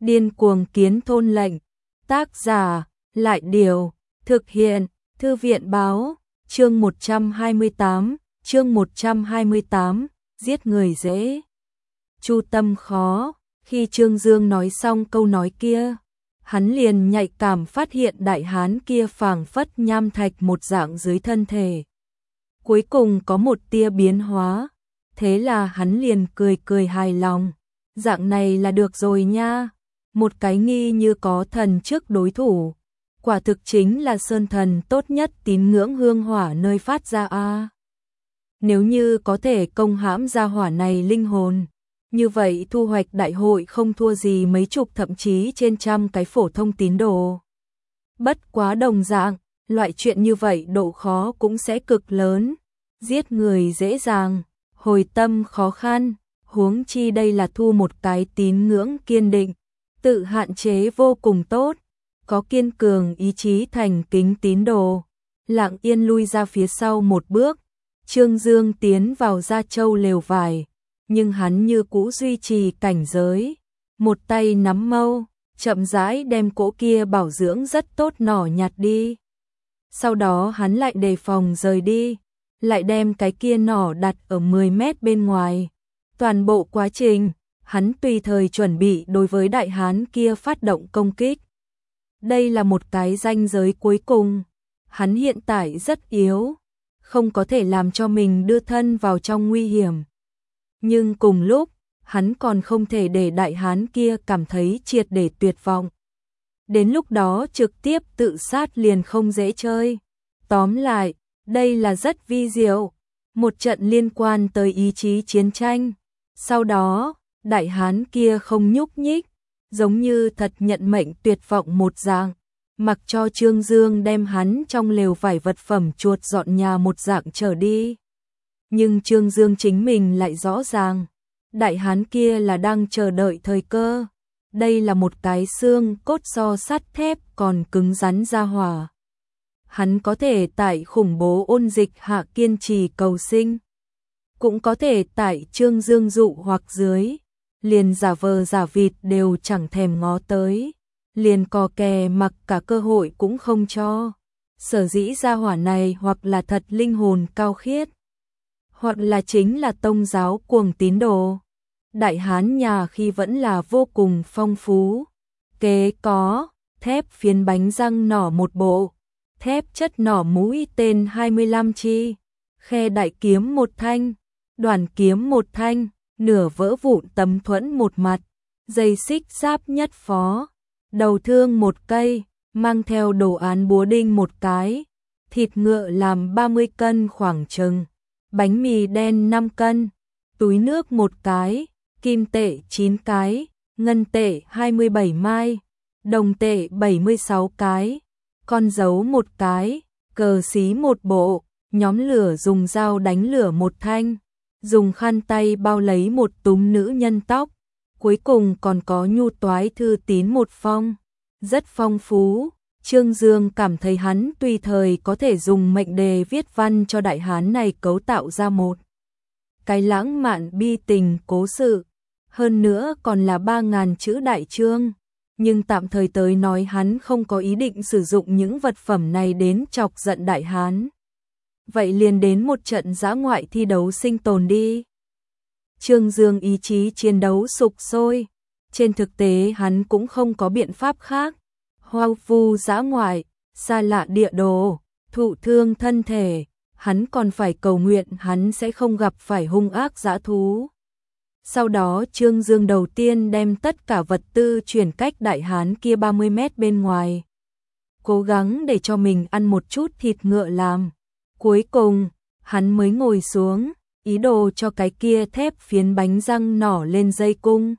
Điên cuồng kiến thôn lệnh. Tác giả, Lại Điều, thực hiện, Thư viện báo, chương 128, giết người dễ, chu tâm khó. Khi Trương Dương nói xong câu nói kia, hắn liền nhạy cảm phát hiện đại hán kia phảng phất nham thạch một dạng dưới thân thể. Cuối cùng có một tia biến hóa, thế là hắn liền cười cười hài lòng. Dạng này là được rồi nha, một cái nghi như có thần trước đối thủ. Quả thực chính là sơn thần tốt nhất tín ngưỡng hương hỏa nơi phát ra a. Nếu như có thể công hãm ra hỏa này linh hồn, như vậy thu hoạch đại hội không thua gì mấy chục thậm chí trên trăm cái phổ thông tín đồ. Bất quá đồng dạng, loại chuyện như vậy độ khó cũng sẽ cực lớn. Giết người dễ dàng, hồi tâm khó khăn, huống chi đây là thu một cái tín ngưỡng kiên định, tự hạn chế vô cùng tốt, có kiên cường ý chí thành kính tín đồ. Lặng yên lui ra phía sau một bước, Trương Dương tiến vào Gia Châu lều vải, nhưng hắn như cũ duy trì cảnh giới, một tay nắm mâu, chậm rãi đem cỗ kia bảo dưỡng rất tốt nỏ nhặt đi. Sau đó hắn lại đề phòng rời đi, lại đem cái kia nỏ đặt ở 10 mét bên ngoài. Toàn bộ quá trình, hắn tùy thời chuẩn bị đối với đại hán kia phát động công kích. Đây là một cái ranh giới cuối cùng, hắn hiện tại rất yếu, không có thể làm cho mình đưa thân vào trong nguy hiểm. Nhưng cùng lúc, hắn còn không thể để đại hán kia cảm thấy triệt để tuyệt vọng. Đến lúc đó trực tiếp tự sát liền không dễ chơi. Tóm lại, đây là rất vi diệu, một trận liên quan tới ý chí chiến tranh. Sau đó, đại hán kia không nhúc nhích, giống như thật nhận mệnh tuyệt vọng một dạng, mặc cho Trương Dương đem hắn trong lều vải vật phẩm chuột dọn nhà một dạng trở đi. Nhưng Trương Dương chính mình lại rõ ràng, đại hán kia là đang chờ đợi thời cơ. Đây là một cái xương cốt so sắt thép còn cứng rắn ra hỏa. Hắn có thể tại khủng bố ôn dịch hạ kiên trì cầu sinh, cũng có thể tại Trương Dương dụ hoặc dưới, liền giả vờ giả vịt đều chẳng thèm ngó tới, liền cò kè mặc cả cơ hội cũng không cho. Sở dĩ gia hỏa này hoặc là thật linh hồn cao khiết, hoặc là chính là tông giáo cuồng tín đồ. Đại hán nhà khi vẫn là vô cùng phong phú, kế có thép phiến bánh răng nỏ một bộ, thép chất nỏ mũi tên 25 chi, khe đại kiếm một thanh, đoàn kiếm một thanh, nửa vỡ vụn tấm thuẫn một mặt, dây xích giáp nhất phó, đầu thương một cây, mang theo đồ án búa đinh một cái, thịt ngựa làm 30 cân khoảng chừng, bánh mì đen 5 cân, túi nước một cái, kim tệ 9 cái, ngân tệ 27 mai, đồng tệ 76 cái, con dấu một cái, cờ xí một bộ, nhóm lửa dùng dao đánh lửa một thanh, dùng khăn tay bao lấy một túm nữ nhân tóc, cuối cùng còn có nhu toái thư tín một phong, rất phong phú. Trương Dương cảm thấy hắn tùy thời có thể dùng mệnh đề viết văn cho đại hán này cấu tạo ra một cái lãng mạn bi tình cố sự, hơn nữa còn là 3.000 chữ đại chương. Nhưng tạm thời tới nói hắn không có ý định sử dụng những vật phẩm này đến chọc giận đại hán. Vậy liền đến một trận dã ngoại thi đấu sinh tồn đi. Trương Dương ý chí chiến đấu sục sôi. Trên thực tế hắn cũng không có biện pháp khác. Hoang vu dã ngoại, xa lạ địa đồ, thụ thương thân thể, hắn còn phải cầu nguyện hắn sẽ không gặp phải hung ác dã thú. Sau đó Trương Dương đầu tiên đem tất cả vật tư chuyển cách đại hán kia 30 mét bên ngoài. Cố gắng để cho mình ăn một chút thịt ngựa làm. Cuối cùng, hắn mới ngồi xuống, ý đồ cho cái kia thép phiến bánh răng nỏ lên dây cung.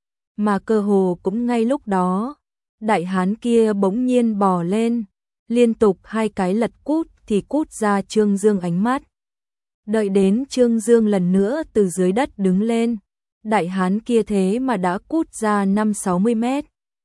Mà cơ hồ cũng ngay lúc đó, đại hán kia bỗng nhiên bò lên, liên tục 2 cái lật cút thì cút ra Trương Dương ánh mắt. Đợi đến Trương Dương lần nữa từ dưới đất đứng lên, đại hán kia thế mà đã cút ra 5-60 mét.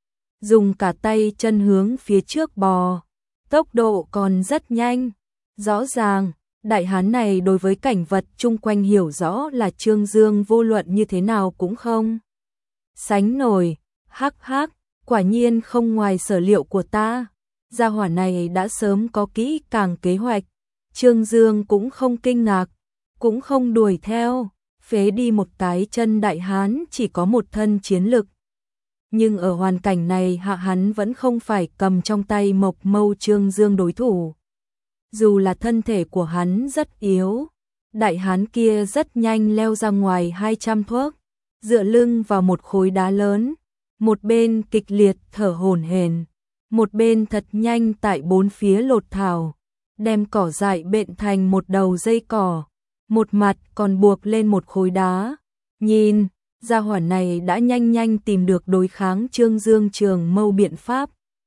Dùng cả tay chân hướng phía trước bò, tốc độ còn rất nhanh. Rõ ràng, đại hán này đối với cảnh vật chung quanh hiểu rõ là Trương Dương vô luận như thế nào cũng không sánh nổi. Hắc hắc, quả nhiên không ngoài sở liệu của ta. Gia hỏa này đã sớm có kỹ càng kế hoạch. Trương Dương cũng không kinh ngạc, cũng không đuổi theo, phế đi một cái chân đại hán chỉ có một thân chiến lực. Nhưng ở hoàn cảnh này hạ hắn vẫn không phải cầm trong tay mộc mâu Trương Dương đối thủ. Dù là thân thể của hắn rất yếu, đại hán kia rất nhanh leo ra ngoài 200 thước, dựa lưng vào một khối đá lớn, một bên kịch liệt thở hổn hển, một bên thật nhanh tại bốn phía lột thảo, đem cỏ dại bện thành một đầu dây cỏ, một mặt còn buộc lên một khối đá. Nhìn, gia hỏa này đã nhanh tìm được đối kháng Trương Dương trường mâu biện pháp.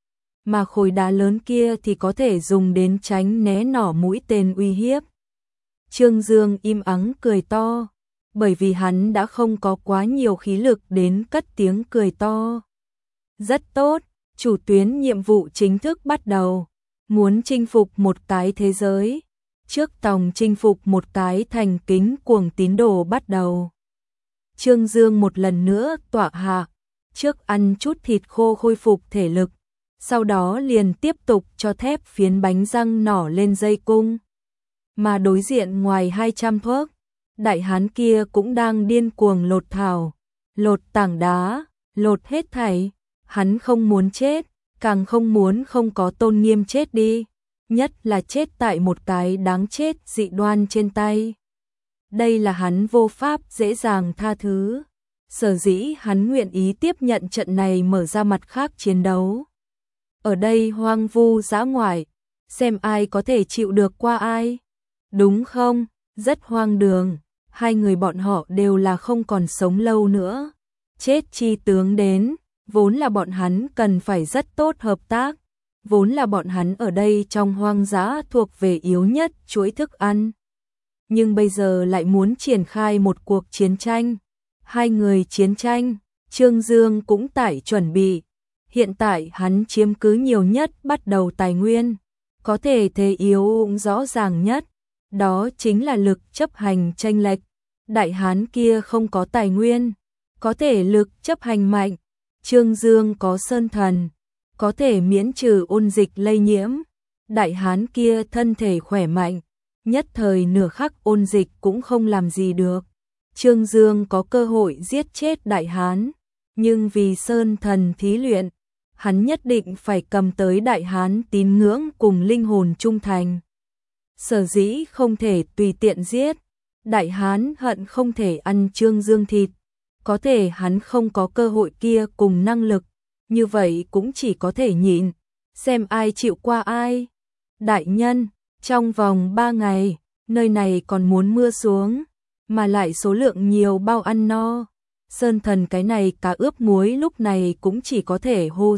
Mà khối đá lớn kia thì có thể dùng đến tránh né nỏ mũi tên uy hiếp. Trương Dương im ắng cười to, bởi vì hắn đã không có quá nhiều khí lực đến cất tiếng cười to. Rất tốt, chủ tuyến nhiệm vụ chính thức bắt đầu. Muốn chinh phục một cái thế giới, trước tòng chinh phục một cái thành kính cuồng tín đồ bắt đầu. Trương Dương một lần nữa tọa hạ, trước ăn chút thịt khô khôi phục thể lực, sau đó liền tiếp tục cho thép phiến bánh răng nỏ lên dây cung. Mà đối diện ngoài 200 thước, đại hán kia cũng đang điên cuồng lột thảo, lột tảng đá, lột hết thảy. Hắn không muốn chết, càng không muốn không có tôn nghiêm chết đi, nhất là chết tại một cái đáng chết dị đoan trên tay. Đây là hắn vô pháp dễ dàng tha thứ. Sở dĩ hắn nguyện ý tiếp nhận trận này mở ra mặt khác chiến đấu. Ở đây hoang vu dã ngoại, xem ai có thể chịu được qua ai. Đúng không? Rất hoang đường, hai người bọn họ đều là không còn sống lâu nữa. Chết chi tướng đến, vốn là bọn hắn cần phải rất tốt hợp tác. Vốn là bọn hắn ở đây trong hoang dã thuộc về yếu nhất chuỗi thức ăn. Nhưng bây giờ lại muốn triển khai một cuộc chiến tranh. Hai người chiến tranh, Trương Dương cũng tại chuẩn bị. Hiện tại hắn chiếm cứ nhiều nhất bắt đầu tài nguyên. Có thể thế yếu cũng rõ ràng nhất. Đó chính là lực chấp hành chênh lệch. Đại hán kia không có tài nguyên, có thể lực chấp hành mạnh. Trương Dương có sơn thần, có thể miễn trừ ôn dịch lây nhiễm. Đại hán kia thân thể khỏe mạnh, nhất thời nửa khắc ôn dịch cũng không làm gì được. Trương Dương có cơ hội giết chết đại hán, nhưng vì sơn thần thí luyện, hắn nhất định phải cầm tới đại hán tín ngưỡng cùng linh hồn trung thành. Sở dĩ không thể tùy tiện giết, đại hán hận không thể ăn Trương Dương thịt. Có thể hắn không có cơ hội kia cùng năng lực, như vậy cũng chỉ có thể nhịn, xem ai chịu qua ai. Đại nhân, trong vòng 3 ngày, nơi này còn muốn mưa xuống, mà lại số lượng nhiều bao ăn no. Sơn thần cái này cá ướp muối lúc này cũng chỉ có thể hô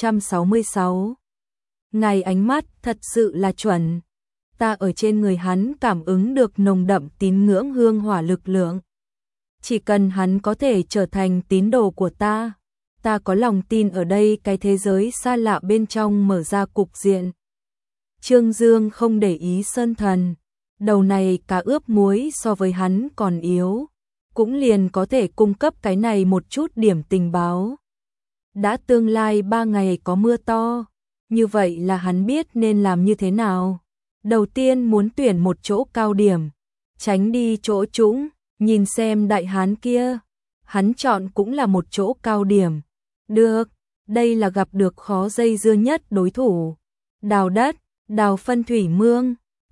666. Ngài ánh mắt thật sự là chuẩn. Ta ở trên người hắn cảm ứng được nồng đậm tín ngưỡng hương hỏa lực lượng. Chỉ cần hắn có thể trở thành tín đồ của ta, ta có lòng tin ở đây cái thế giới xa lạ bên trong mở ra cục diện. Trương Dương không để ý sơn thần, đầu này cá ướp muối so với hắn còn yếu, cũng liền có thể cung cấp cái này một chút điểm tình báo. Đã tương lai 3 ngày có mưa to, như vậy là hắn biết nên làm như thế nào. Đầu tiên muốn tuyển một chỗ cao điểm, tránh đi chỗ trũng. Nhìn xem đại hán kia, hắn chọn cũng là một chỗ cao điểm. Được, đây là gặp được khó dây dưa nhất đối thủ. Đào đất, đào phân thủy mương,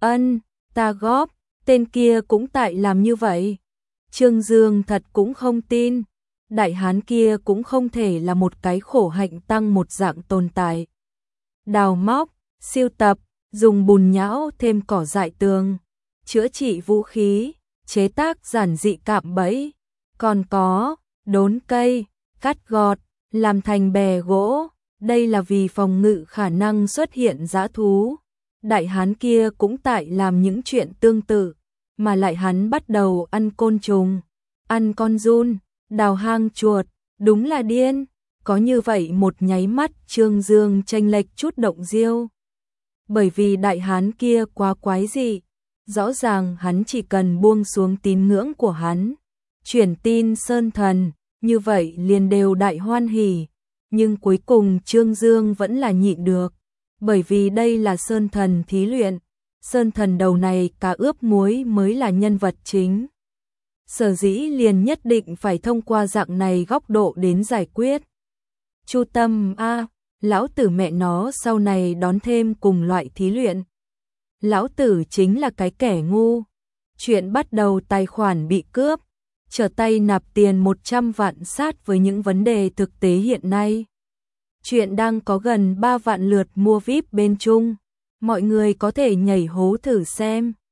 ta góp, tên kia cũng tại làm như vậy. Trương Dương thật cũng không tin, đại hán kia cũng không thể là một cái khổ hạnh tăng một dạng tồn tại. Đào móc, siêu tập, dùng bùn nhão thêm cỏ dại tường, chữa trị vũ khí, chế tác giản dị cạm bẫy, còn có đốn cây, cắt gọt, làm thành bè gỗ, đây là vì phòng ngự khả năng xuất hiện dã thú. Đại hán kia cũng tại làm những chuyện tương tự, mà lại hắn bắt đầu ăn côn trùng, ăn con giun, đào hang chuột, đúng là điên. Có như vậy một nháy mắt Trương Dương chênh lệch chút động diêu. Bởi vì đại hán kia quá quái dị. Rõ ràng hắn chỉ cần buông xuống tín ngưỡng của hắn, chuyển tin sơn thần, như vậy liền đều đại hoan hỉ, nhưng cuối cùng Trương Dương vẫn là nhịn được, bởi vì đây là Sơn Thần thí luyện, Sơn Thần đầu này cá ướp muối mới là nhân vật chính. Sở dĩ liền nhất định phải thông qua dạng này góc độ đến giải quyết. Chu Tâm a, lão tử mẹ nó sau này đón thêm cùng loại thí luyện. Lão tử chính là cái kẻ ngu. Chuyện bắt đầu tài khoản bị cướp, trở tay nạp tiền 100 vạn sát với những vấn đề thực tế hiện nay. Chuyện đang có gần 3 vạn lượt mua VIP bên Trung. Mọi người có thể nhảy hố thử xem.